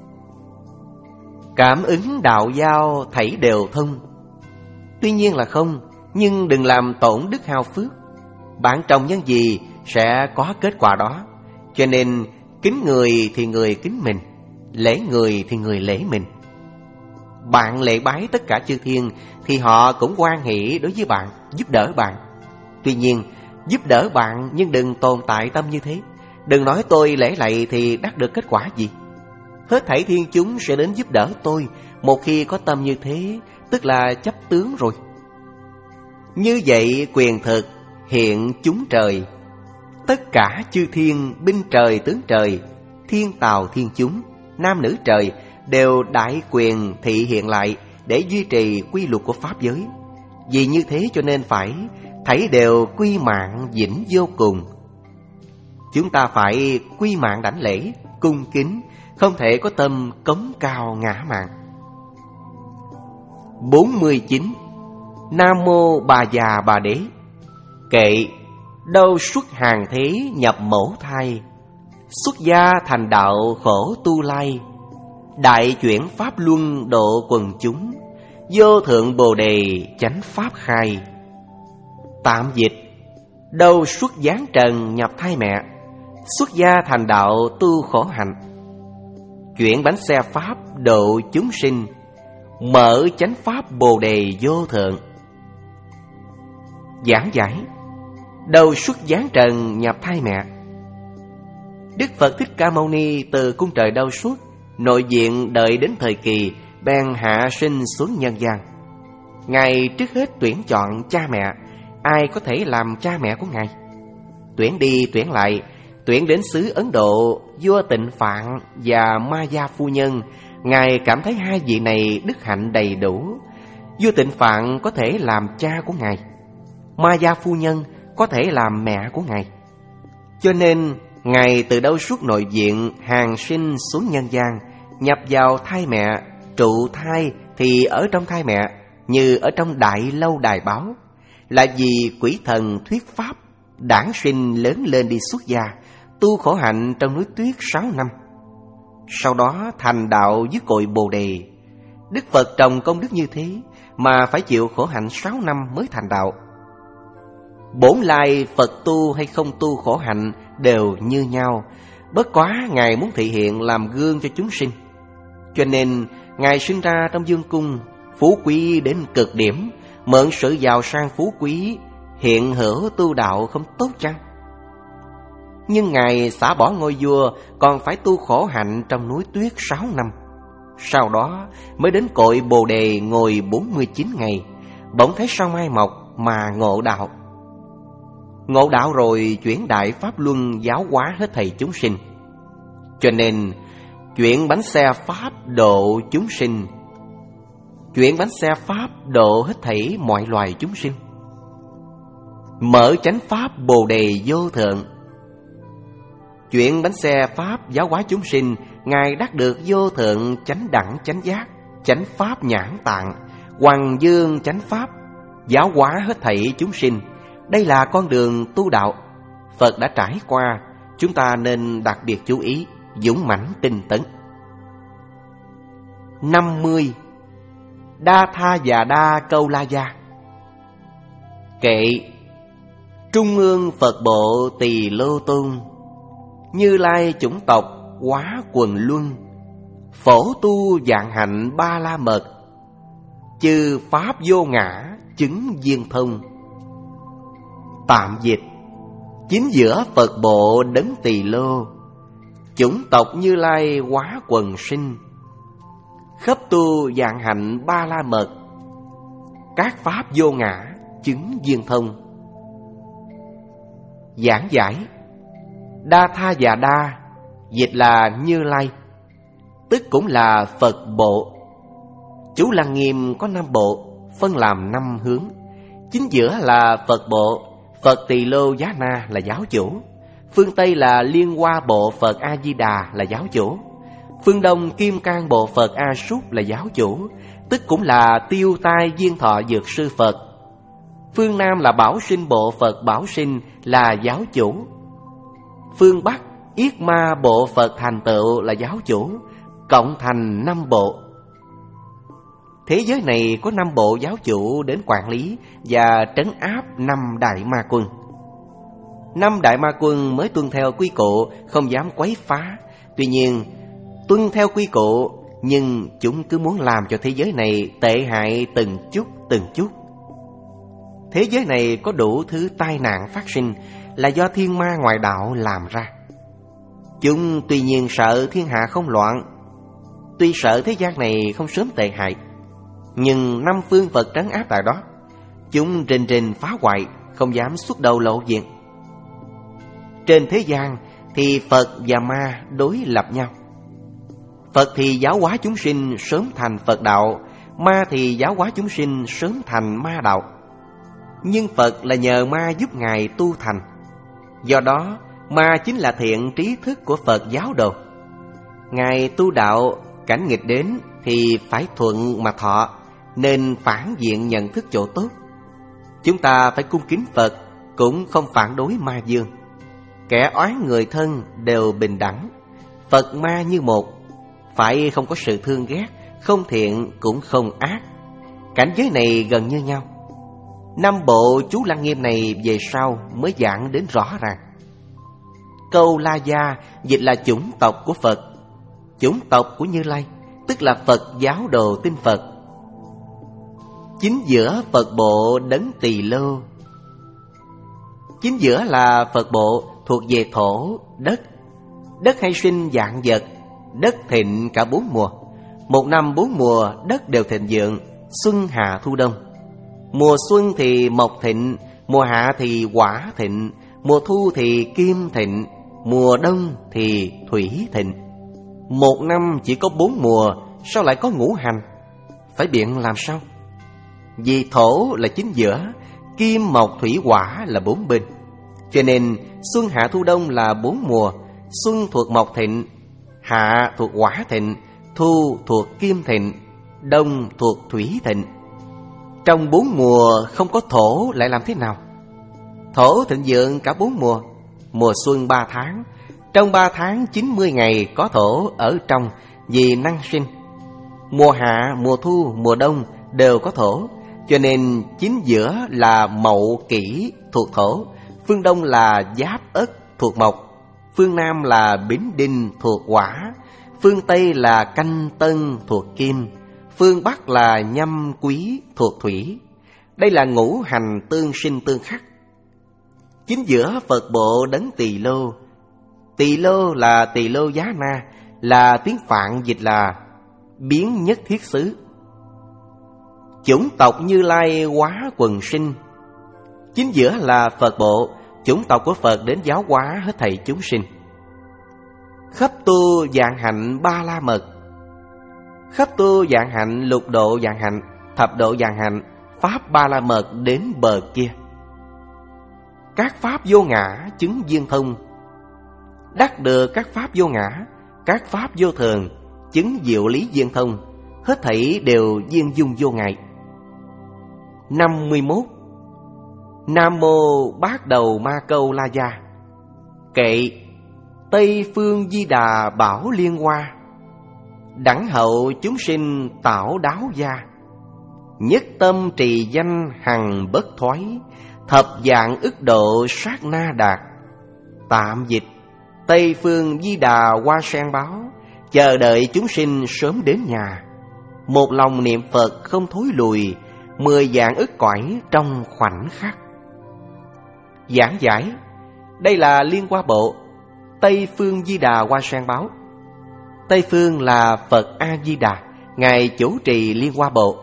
Cảm ứng đạo giao thảy đều thông. Tuy nhiên là không, nhưng đừng làm tổn đức hao phước. Bạn trồng nhân gì sẽ có kết quả đó. Cho nên kính người thì người kính mình, lễ người thì người lễ mình. Bạn lễ bái tất cả chư thiên thì họ cũng hoan hỷ đối với bạn, giúp đỡ bạn. Tuy nhiên giúp đỡ bạn nhưng đừng tồn tại tâm như thế. Đừng nói tôi lễ lạy thì đắc được kết quả gì. Hết thảy thiên chúng sẽ đến giúp đỡ tôi. Một khi có tâm như thế, tức là chấp tướng rồi. Như vậy quyền thực hiện chúng trời, tất cả chư thiên, binh trời, tướng trời, thiên tào thiên chúng, nam nữ trời đều đại quyền thị hiện lại để duy trì quy luật của pháp giới. Vì như thế cho nên phải thảy đều quy mạng vĩnh vô cùng. Chúng ta phải quy mạng đảnh lễ, cung kính, không thể có tâm cống cao ngã mạn. bốn mươi chín. Nam mô Bà già Bà đế. Kệ đâu xuất hàng thế nhập mẫu thai, xuất gia thành đạo khổ tu lai, đại chuyển pháp luân độ quần chúng, vô thượng bồ đề chánh pháp khai. Tạm dịch: đâu xuất giáng trần nhập thai mẹ, xuất gia thành đạo tu khổ hạnh, chuyển bánh xe pháp độ chúng sinh, mở chánh pháp bồ đề vô thượng. Giảng giải: đâu xuất giáng trần nhập thai mẹ. Đức Phật Thích Ca Mâu Ni từ cung trời đâu xuất, nội diện đợi đến thời kỳ bèn hạ sinh xuống nhân gian. Ngài trước hết tuyển chọn cha mẹ, ai có thể làm cha mẹ của Ngài. Tuyển đi tuyển lại, tuyển đến xứ Ấn Độ, vua Tịnh Phạn và Ma Gia phu nhân. Ngài cảm thấy hai vị này đức hạnh đầy đủ. Vua Tịnh Phạn có thể làm cha của Ngài, Ma Gia phu nhân có thể làm mẹ của Ngài. Cho nên Ngài từ đâu xuất nội viện, hàng sinh xuống nhân gian, nhập vào thai mẹ, trụ thai thì ở trong thai mẹ, như ở trong đại lâu đài báo. Là vì quỷ thần thuyết pháp, đản sinh lớn lên đi xuất gia, tu khổ hạnh trong núi tuyết sáu năm. Sau đó thành đạo dưới cội bồ đề. Đức Phật trồng công đức như thế mà phải chịu khổ hạnh sáu năm mới thành đạo. Bổn lai Phật tu hay không tu khổ hạnh đều như nhau, bất quá Ngài muốn thị hiện làm gương cho chúng sinh. Cho nên Ngài sinh ra trong vương cung, phú quý đến cực điểm, mượn sự giàu sang phú quý, hiện hữu tu đạo không tốt chăng? Nhưng Ngài xả bỏ ngôi vua, còn phải tu khổ hạnh trong núi tuyết sáu năm. Sau đó mới đến cội bồ đề ngồi bốn mươi chín ngày, bỗng thấy sao mai mọc mà ngộ đạo. Ngộ đạo rồi chuyển đại pháp luân giáo hóa hết thầy chúng sinh. Cho nên chuyển bánh xe pháp độ chúng sinh, chuyển bánh xe pháp độ hết thảy mọi loài chúng sinh, mở chánh pháp bồ đề vô thượng. Chuyển bánh xe pháp giáo hóa chúng sinh, Ngài đắc được vô thượng chánh đẳng chánh giác, chánh pháp nhãn tạng, hoàng dương chánh pháp, giáo hóa hết thảy chúng sinh. Đây là con đường tu đạo Phật đã trải qua, chúng ta nên đặc biệt chú ý, dũng mãnh tinh tấn. năm mươi. Đa Tha và Đa Câu La Gia. Kệ Trung ương Phật bộ Tỳ Lô Tôn, Như Lai chủng tộc hóa quần luân, phổ tu vạn hạnh ba la mật, chư pháp vô ngã chứng viên thông. Tạm dịch: chính giữa Phật bộ đấng Tỳ Lô, chủng tộc Như Lai hóa quần sinh, khắp tu vạn hạnh ba la mật, các pháp vô ngã chứng viên thông. Giảng giải: Đa Tha và Đa dịch là Như Lai, tức cũng là Phật bộ. Chú Lăng Nghiêm có năm bộ, phân làm năm hướng. Chính giữa là Phật bộ, Phật Tỳ Lô Giá Na là giáo chủ. Phương Tây là Liên Hoa bộ Phật A Di Đà là giáo chủ. Phương Đông Kim Cang Bộ Phật A Súc là giáo chủ, tức cũng là Tiêu Tai Viên Thọ Dược Sư Phật. Phương Nam là Bảo Sinh Bộ Phật Bảo Sinh là giáo chủ. Phương Bắc Yết Ma Bộ Phật Thành Tựu là giáo chủ, cộng thành năm bộ. Thế giới này có năm bộ giáo chủ đến quản lý và trấn áp năm đại ma quân. Năm đại ma quân mới tuân theo quy củ, không dám quấy phá. Tuy nhiên, tuân theo quy củ, nhưng chúng cứ muốn làm cho thế giới này tệ hại từng chút từng chút. Thế giới này có đủ thứ tai nạn phát sinh là do thiên ma ngoại đạo làm ra. Chúng tuy nhiên sợ thiên hạ không loạn, tuy sợ thế gian này không sớm tệ hại, nhưng năm phương Phật trấn áp tại đó, chúng rình rình phá hoại, không dám xuất đầu lộ diện. Trên thế gian thì Phật và ma đối lập nhau. Phật thì giáo hóa chúng sinh sớm thành Phật đạo, ma thì giáo hóa chúng sinh sớm thành ma đạo. Nhưng Phật là nhờ ma giúp Ngài tu thành. Do đó, ma chính là thiện trí thức của Phật giáo đồ. Ngài tu đạo, cảnh nghịch đến thì phải thuận mà thọ, nên phản diện nhận thức chỗ tốt. Chúng ta phải cung kính Phật, cũng không phản đối ma dương. Kẻ oán người thân đều bình đẳng, Phật ma như một, phải không có sự thương ghét, không thiện cũng không ác. Cảnh giới này gần như nhau. Năm bộ chú Lăng Nghiêm này về sau mới giảng đến rõ ràng. Câu La Gia dịch là chủng tộc của Phật, chủng tộc của Như Lai, tức là Phật giáo đồ tin Phật. Chính giữa Phật bộ đấng Tỳ Lô. Chính giữa là Phật bộ thuộc về thổ, đất. Đất hay sinh vạn vật, đất thịnh cả bốn mùa. Một năm bốn mùa đất đều thịnh vượng, xuân hạ thu đông. Mùa xuân thì mộc thịnh, mùa hạ thì hỏa thịnh, mùa thu thì kim thịnh, mùa đông thì thủy thịnh. Một năm chỉ có bốn mùa, sao lại có ngũ hành? Phải biện làm sao? Vì thổ là chính giữa, kim mộc thủy hỏa là bốn bên, cho nên xuân hạ thu đông là bốn mùa. Xuân thuộc mộc thịnh, hạ thuộc hỏa thịnh, thu thuộc kim thịnh, đông thuộc thủy thịnh. Trong bốn mùa không có thổ lại làm thế nào? Thổ thịnh vượng cả bốn mùa. Mùa xuân ba tháng, trong ba tháng chín mươi ngày có thổ ở trong vì năng sinh. Mùa hạ, mùa thu, mùa đông đều có thổ, cho nên chính giữa là Mậu Kỷ thuộc thổ, phương đông là Giáp Ất thuộc mộc, phương nam là Bính Đinh thuộc hỏa, phương tây là Canh Tân thuộc kim, phương bắc là Nhâm Quý thuộc thủy. Đây là ngũ hành tương sinh tương khắc. Chính giữa Phật bộ đấng Tỳ Lô. Tỳ Lô là Tỳ Lô Giá Na, là tiếng Phạn dịch là biến nhất thiết xứ. Chủng tộc Như Lai hóa quần sinh. Chính giữa là Phật bộ, chủng tộc của Phật đến giáo hóa hết thảy chúng sinh. Khắp tu vạn hạnh ba la mật. Khắp tu vạn hạnh, lục độ vạn hạnh, thập độ vạn hạnh, pháp ba la mật đến bờ kia. Các pháp vô ngã chứng viên thông. Đắc được các pháp vô ngã, các pháp vô thường, chứng diệu lý viên thông, hết thảy đều viên dung vô ngại. Năm mươi mốt. Nam mô Bát Đầu Ma Câu La Gia. Kệ Tây Phương Di Đà Bảo Liên Hoa, đẳng hậu chúng sinh tảo đáo gia. Nhất tâm trì danh hằng bất thoái, thập dạng ức độ sát na đạt. Tạm dịch: Tây Phương Di Đà Hoa Sen báo, chờ đợi chúng sinh sớm đến nhà. Một lòng niệm Phật không thối lùi, mười dạng ức cõi trong khoảnh khắc. Giảng giải: đây là Liên Hoa Bộ, Tây Phương Di Đà Hoa Sen báo. Tây Phương là Phật A Di Đà, Ngài chủ trì Liên Hoa Bộ.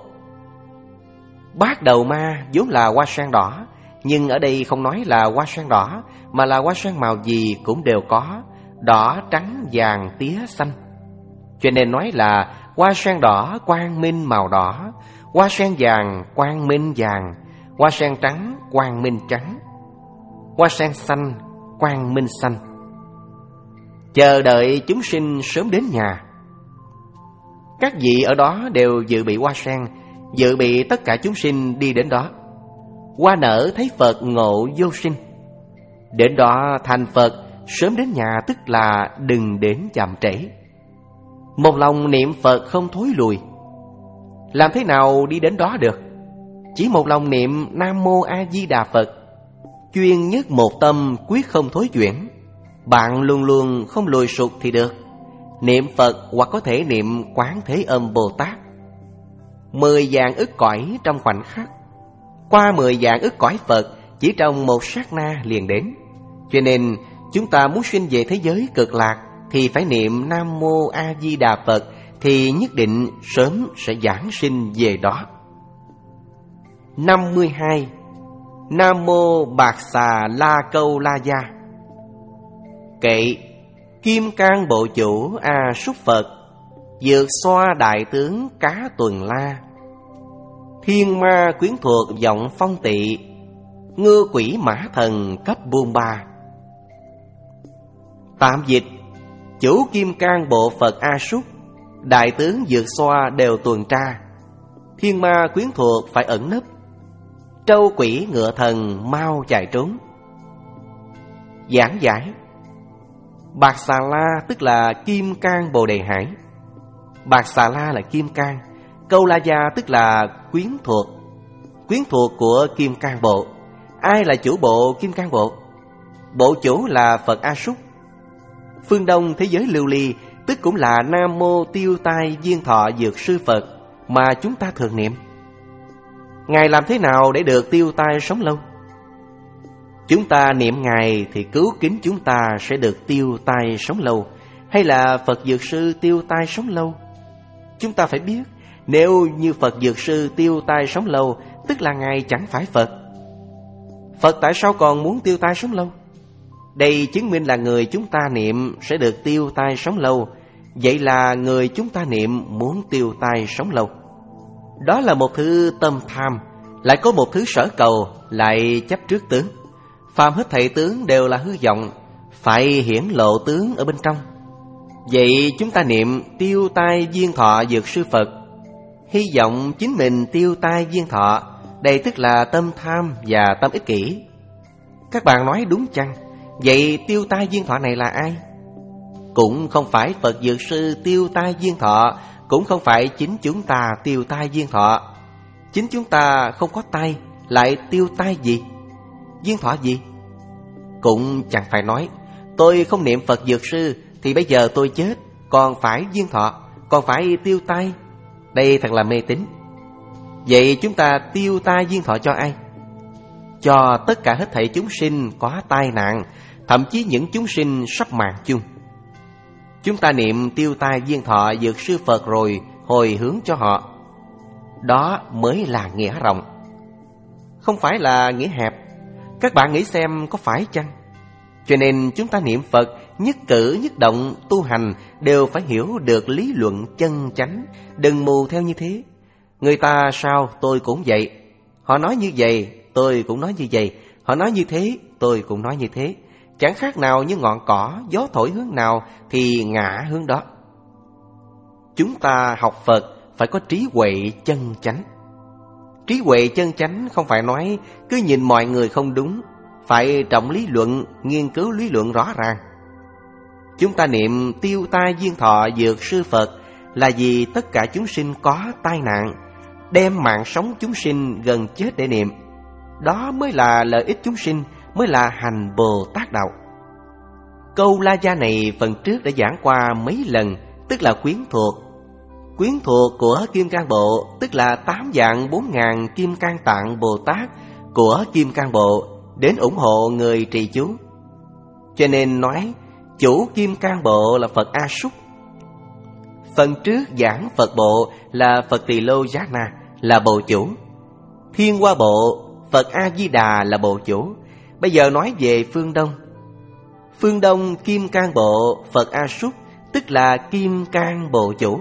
Bát Đầu Ma vốn là hoa sen đỏ, nhưng ở đây không nói là hoa sen đỏ, mà là hoa sen màu gì cũng đều có, đỏ, trắng, vàng, tía, xanh. Cho nên nói là hoa sen đỏ quang minh màu đỏ, hoa sen vàng quang minh vàng, hoa sen trắng quang minh trắng, hoa sen xanh quang minh xanh. Chờ đợi chúng sinh sớm đến nhà. Các vị ở đó đều dự bị hoa sen, dự bị tất cả chúng sinh đi đến đó. Hoa nở thấy Phật ngộ vô sinh, đến đó thành Phật, sớm đến nhà tức là đừng đến chậm trễ. Một lòng niệm Phật không thối lùi. Làm thế nào đi đến đó được? Chỉ một lòng niệm Nam Mô A Di Đà Phật, chuyên nhất một tâm, quyết không thối chuyển. Bạn luôn luôn không lùi sụt thì được. Niệm Phật hoặc có thể niệm Quán Thế Âm Bồ Tát. Mười vạn ức cõi trong khoảnh khắc, qua mười vạn ức cõi Phật chỉ trong một sát na liền đến. Cho nên chúng ta muốn sinh về thế giới cực lạc thì phải niệm Nam Mô A Di Đà Phật, thì nhất định sớm sẽ giảng sinh về đó. Năm mươi hai. Nam Mô Bạc Xà La Câu La Gia. Kệ Kim Cang Bộ Chủ A Súc Phật, vượt xoa đại tướng Cá Tuần La. Thiên ma quyến thuộc giọng phong tị, ngư quỷ mã thần cấp buôn ba. Tạm dịch: Chủ Kim Cang Bộ Phật A Súc, đại tướng vượt xoa đều tuần tra, thiên ma quyến thuộc phải ẩn nấp, trâu quỷ ngựa thần mau chạy trốn. Giảng giải: Bạc Xà La tức là Kim Cang Bồ Đề Hải. Bạc Xà La là Kim Cang, Câu La Gia tức là quyến thuộc, quyến thuộc của Kim Cang Bộ. Ai là chủ bộ Kim Cang Bộ? Bộ chủ là Phật A Súc. Phương Đông thế giới lưu ly tức cũng là Nam Mô Tiêu Tai Viên Thọ Dược Sư Phật mà chúng ta thường niệm. Ngài làm thế nào để được tiêu tai sống lâu? Chúng ta niệm Ngài thì cứu kính chúng ta sẽ được tiêu tai sống lâu, hay là Phật Dược Sư tiêu tai sống lâu? Chúng ta phải biết, nếu như Phật Dược Sư tiêu tai sống lâu, tức là Ngài chẳng phải Phật. Phật tại sao còn muốn tiêu tai sống lâu? Đây chứng minh là người chúng ta niệm sẽ được tiêu tai sống lâu. Vậy là người chúng ta niệm muốn tiêu tai sống lâu. Đó là một thứ tâm tham, lại có một thứ sở cầu, lại chấp trước tướng. Phàm hết thảy tướng đều là hư vọng, phải hiển lộ tướng ở bên trong. Vậy chúng ta niệm tiêu tai viên thọ dược sư Phật, hy vọng chính mình tiêu tai viên thọ. Đây tức là tâm tham và tâm ích kỷ. Các bạn nói đúng chăng? Vậy tiêu tai viên thọ này là ai? Cũng không phải Phật Dược Sư tiêu tai viên thọ, cũng không phải chính chúng ta tiêu tai viên thọ. Chính chúng ta không có tai, lại tiêu tai gì? Viên thọ gì? Cũng chẳng phải nói tôi không niệm Phật Dược Sư thì bây giờ tôi chết, còn phải viên thọ, còn phải tiêu tai. Đây thật là mê tín. Vậy chúng ta tiêu tai viên thọ cho ai? Cho tất cả hết thảy chúng sinh có tai nạn, thậm chí những chúng sinh sắp mạng chung. Chúng ta niệm tiêu tai viên thọ dược sư Phật rồi hồi hướng cho họ. Đó mới là nghĩa rộng, không phải là nghĩa hẹp. Các bạn nghĩ xem có phải chăng? Cho nên chúng ta niệm Phật, nhất cử nhất động tu hành đều phải hiểu được lý luận chân chánh, đừng mù theo như thế. Người ta sao tôi cũng vậy, họ nói như vậy tôi cũng nói như vậy, họ nói như thế tôi cũng nói như thế. Chẳng khác nào như ngọn cỏ, gió thổi hướng nào thì ngã hướng đó. Chúng ta học Phật phải có trí huệ chân chánh. Trí huệ chân chánh không phải nói cứ nhìn mọi người không đúng, phải trọng lý luận, nghiên cứu lý luận rõ ràng. Chúng ta niệm tiêu tai viên thọ dược sư Phật là vì tất cả chúng sinh có tai nạn, đem mạng sống chúng sinh gần chết để niệm. Đó mới là lợi ích chúng sinh, mới là hành Bồ Tát đạo. Câu La Gia này phần trước đã giảng qua mấy lần, tức là quyến thuộc. Quyến thuộc của Kim Cang Bộ tức là tám vạn bốn ngàn Kim Cang Tạng Bồ Tát của Kim Cang Bộ đến ủng hộ người trì chú. Cho nên nói chủ Kim Cang Bộ là Phật A Súc. Phần trước giảng Phật Bộ là Phật Tỳ Lô Giá Na là Bộ chủ. Thiên Hoa Bộ Phật A Di Đà là Bộ chủ. Bây giờ nói về phương Đông. Phương Đông Kim Cang Bộ Phật A Súc tức là Kim Cang Bộ chủ.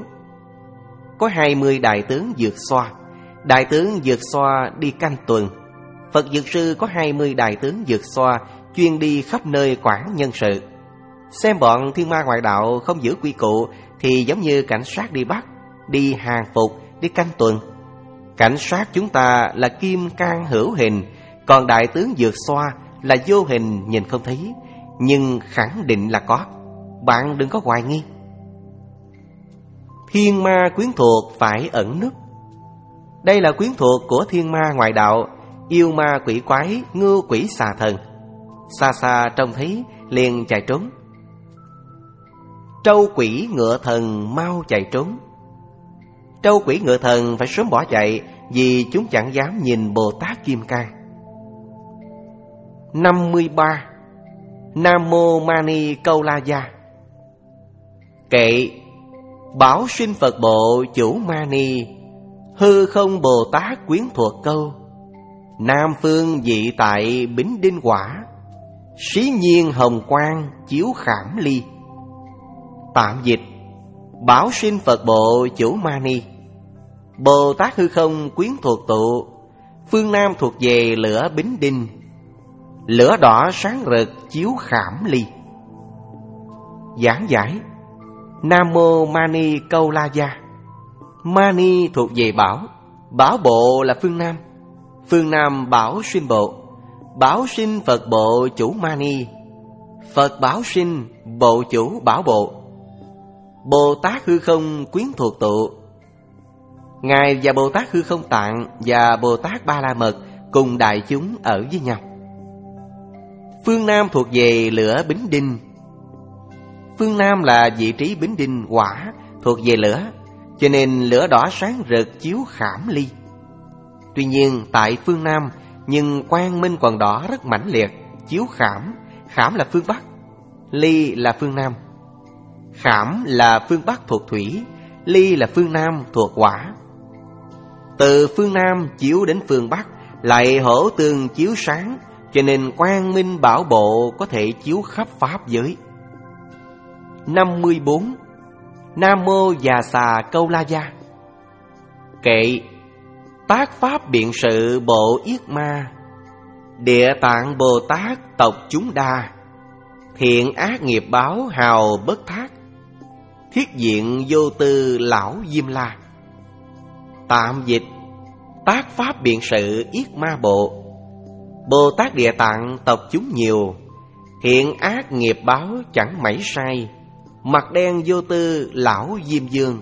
Có hai mươi đại tướng Dược Xoa. Đại tướng Dược Xoa đi canh tuần. Phật Dược Sư có hai mươi đại tướng Dược Xoa chuyên đi khắp nơi quản nhân sự. Xem bọn thiên ma ngoại đạo không giữ quy củ thì giống như cảnh sát đi bắt, đi hàng phục, đi canh tuần. Cảnh sát chúng ta là kim cang hữu hình, còn đại tướng Dược Xoa là vô hình nhìn không thấy, nhưng khẳng định là có. Bạn đừng có hoài nghi. Thiên ma quyến thuộc phải ẩn núp. Đây là quyến thuộc của thiên ma ngoại đạo, yêu ma quỷ quái, ngưu quỷ xà thần. Xa xa trông thấy liền chạy trốn. Trâu quỷ ngựa thần mau chạy trốn. Trâu quỷ ngựa thần phải sớm bỏ chạy, vì chúng chẳng dám nhìn Bồ Tát Kim Cang. năm mươi ba. Nam Mô Mani Câu La Gia. Kệ: Bảo sinh Phật bộ chủ Mani, hư không Bồ Tát quyến thuộc câu. Nam phương dị tại bính đinh quả, xí nhiên hồng quang chiếu khảm ly. Tạm dịch: Bảo sinh Phật bộ chủ Mani, Bồ Tát hư không quyến thuộc tụ. Phương Nam thuộc về lửa bính đinh, lửa đỏ sáng rực chiếu khảm ly. Giảng giải: Nam Mô Mani Câu La Gia. Mani thuộc về bảo, bảo bộ là phương Nam, phương Nam bảo sinh bộ. Bảo sinh Phật bộ chủ Mani, Phật bảo sinh bộ chủ bảo bộ. Bồ Tát hư không quyến thuộc tụ. Ngài và Bồ Tát hư không tạng và Bồ Tát Ba La Mật cùng đại chúng ở với nhau. Phương Nam thuộc về lửa bính đinh. Phương Nam là vị trí bính đinh quả, thuộc về lửa, cho nên lửa đỏ sáng rực chiếu khảm ly. Tuy nhiên tại phương Nam, nhưng quang minh còn đỏ rất mãnh liệt, chiếu khảm. Khảm là phương Bắc, ly là phương Nam. Khảm là phương Bắc thuộc thủy, ly là phương Nam thuộc hỏa. Từ phương Nam chiếu đến phương Bắc lại hỗ tương chiếu sáng, cho nên quang minh bảo bộ có thể chiếu khắp pháp giới. năm mươi bốn. Nam Mô Già Xà Câu La Gia. Kệ: Tác pháp biện sự bộ yết ma, Địa Tạng Bồ Tát tộc chúng đa, thiện ác nghiệp báo hào bất thác, thiết diện vô tư lão Diêm La. Tạm dịch: Tác pháp biện sự yết ma bộ, Bồ Tát Địa Tạng tộc chúng nhiều, thiện ác nghiệp báo chẳng mảy sai, mặt đen vô tư lão Diêm Dương.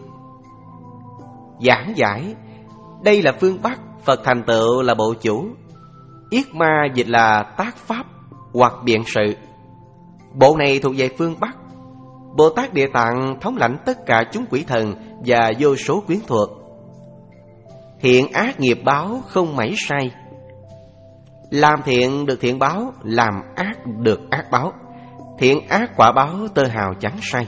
Giảng giải: Đây là phương Bắc, Phật thành tựu là bộ chủ. Yết ma dịch là tác pháp hoặc biện sự. Bộ này thuộc về phương Bắc. Bồ Tát Địa Tạng thống lãnh tất cả chúng quỷ thần và vô số quyến thuộc. Thiện ác nghiệp báo không mảy sai. Làm thiện được thiện báo, làm ác được ác báo. Thiện ác quả báo tơ hào chẳng sai.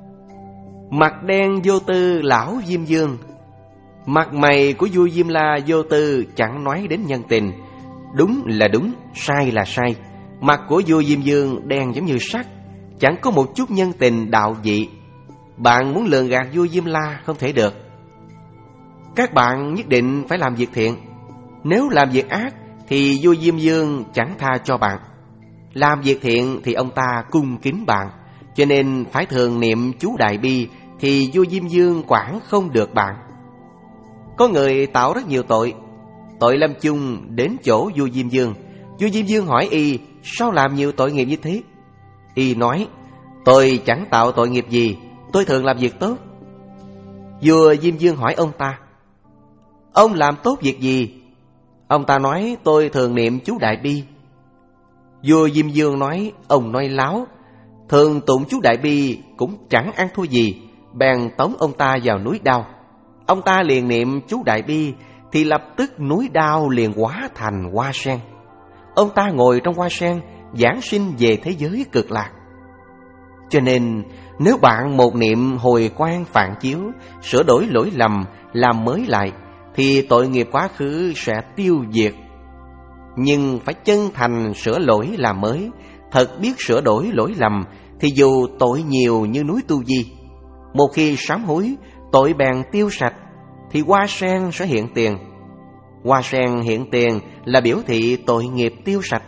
Mặt đen vô tư lão Diêm Dương. Mặt mày của vua Diêm La vô tư, chẳng nói đến nhân tình. Đúng là đúng, sai là sai. Mặt của vua Diêm Dương đen giống như sắt, chẳng có một chút nhân tình đạo vị. Bạn muốn lường gạt vua Diêm La không thể được. Các bạn nhất định phải làm việc thiện. Nếu làm việc ác thì vua Diêm Dương chẳng tha cho bạn. Làm việc thiện thì ông ta cung kính bạn, cho nên phải thường niệm chú Đại Bi thì vua Diêm Dương quản không được bạn. Có người tạo rất nhiều tội. Tội lâm chung đến chỗ vua Diêm Dương. Vua Diêm Dương hỏi y: Sao làm nhiều tội nghiệp như thế? Y nói: Tôi chẳng tạo tội nghiệp gì, tôi thường làm việc tốt. Vua Diêm Dương hỏi ông ta: Ông làm tốt việc gì? Ông ta nói: Tôi thường niệm chú Đại Bi. Vua Diêm Dương nói: Ông nói láo, thường tụng chú Đại Bi cũng chẳng ăn thua gì. Bèn tống ông ta vào núi Đao. Ông ta liền niệm chú Đại Bi thì lập tức núi Đao liền hóa thành hoa sen. Ông ta ngồi trong hoa sen, giảng sinh về thế giới cực lạc. Cho nên nếu bạn một niệm hồi quang phản chiếu, sửa đổi lỗi lầm, làm mới lại, thì tội nghiệp quá khứ sẽ tiêu diệt. Nhưng phải chân thành sửa lỗi làm mới, thật biết sửa đổi lỗi lầm, thì dù tội nhiều như núi Tu Di, một khi sám hối, tội bèn tiêu sạch, thì hoa sen sẽ hiện tiền. Hoa sen hiện tiền là biểu thị tội nghiệp tiêu sạch.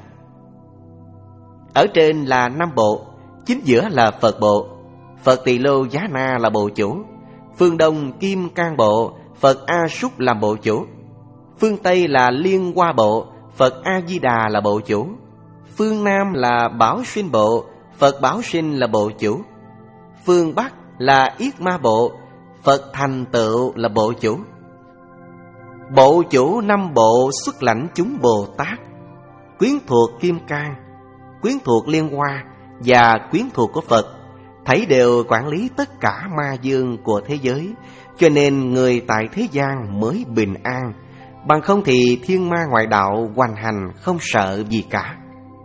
Ở trên là năm bộ, chính giữa là Phật bộ. Phật Tỳ Lô Giá Na là bộ chủ. Phương Đông Kim Cang Bộ, Phật A Súc làm bộ chủ. Phương Tây là Liên Hoa Bộ, Phật A Di Đà là bộ chủ. Phương Nam là Bảo Sinh Bộ, Phật Bảo Sinh là bộ chủ. Phương Bắc là Yết Ma Bộ, Phật Thành Tựu là bộ chủ. Bộ chủ năm bộ xuất lãnh chúng Bồ Tát, quyến thuộc Kim Cang, quyến thuộc Liên Hoa và quyến thuộc của Phật, thảy đều quản lý tất cả ma dương của thế giới, cho nên người tại thế gian mới bình an. Bằng không thì thiên ma ngoại đạo hoành hành không sợ gì cả.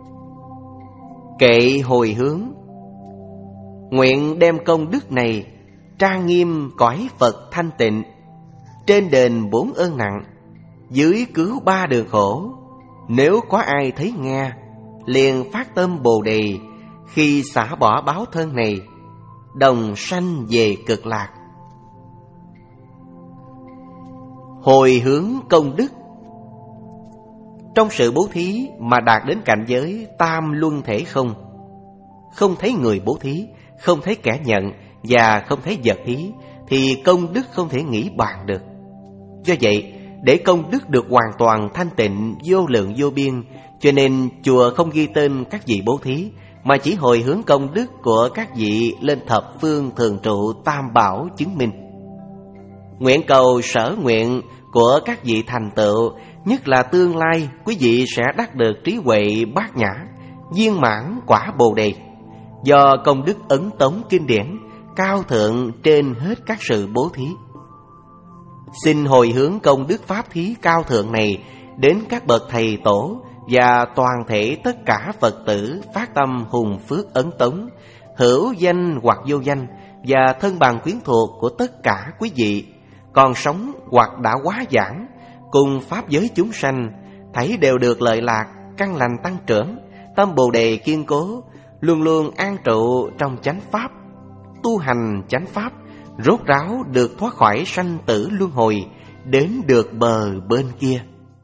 Kệ hồi hướng. Nguyện đem công đức này trang nghiêm cõi Phật thanh tịnh, trên đền bốn ơn nặng, dưới cứu ba đường khổ. Nếu có ai thấy nghe, liền phát tâm Bồ Đề, khi xả bỏ báo thân này, đồng sanh về cực lạc. Hồi hướng công đức. Trong sự bố thí mà đạt đến cảnh giới tam luân thể không, không thấy người bố thí, không thấy kẻ nhận và không thấy vật thí, thì công đức không thể nghĩ bàn được. Do vậy, để công đức được hoàn toàn thanh tịnh, vô lượng vô biên, cho nên chùa không ghi tên các vị bố thí, mà chỉ hồi hướng công đức của các vị lên thập phương thường trụ tam bảo chứng minh. Nguyện cầu sở nguyện của các vị thành tựu, nhất là tương lai quý vị sẽ đắc được trí huệ bát nhã, viên mãn quả Bồ Đề, do công đức ấn tống kinh điển cao thượng trên hết các sự bố thí. Xin hồi hướng công đức pháp thí cao thượng này đến các bậc thầy tổ và toàn thể tất cả Phật tử phát tâm hùng phước ấn tống, hữu danh hoặc vô danh, và thân bằng quyến thuộc của tất cả quý vị còn sống hoặc đã quá giảng, cùng pháp giới chúng sanh, thảy đều được lợi lạc, căn lành tăng trưởng, tâm Bồ Đề kiên cố, luôn luôn an trụ trong chánh pháp, tu hành chánh pháp, rốt ráo được thoát khỏi sanh tử luân hồi, đến được bờ bên kia.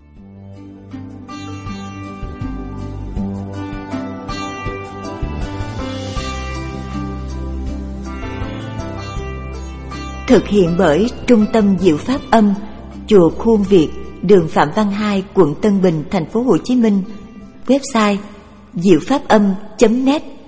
Thực hiện bởi Trung tâm Diệu Pháp Âm, Chùa Khuôn Việt, đường Phạm Văn Hai, quận Tân Bình, thành phố Hồ Chí Minh. Website diệu pháp âm chấm net.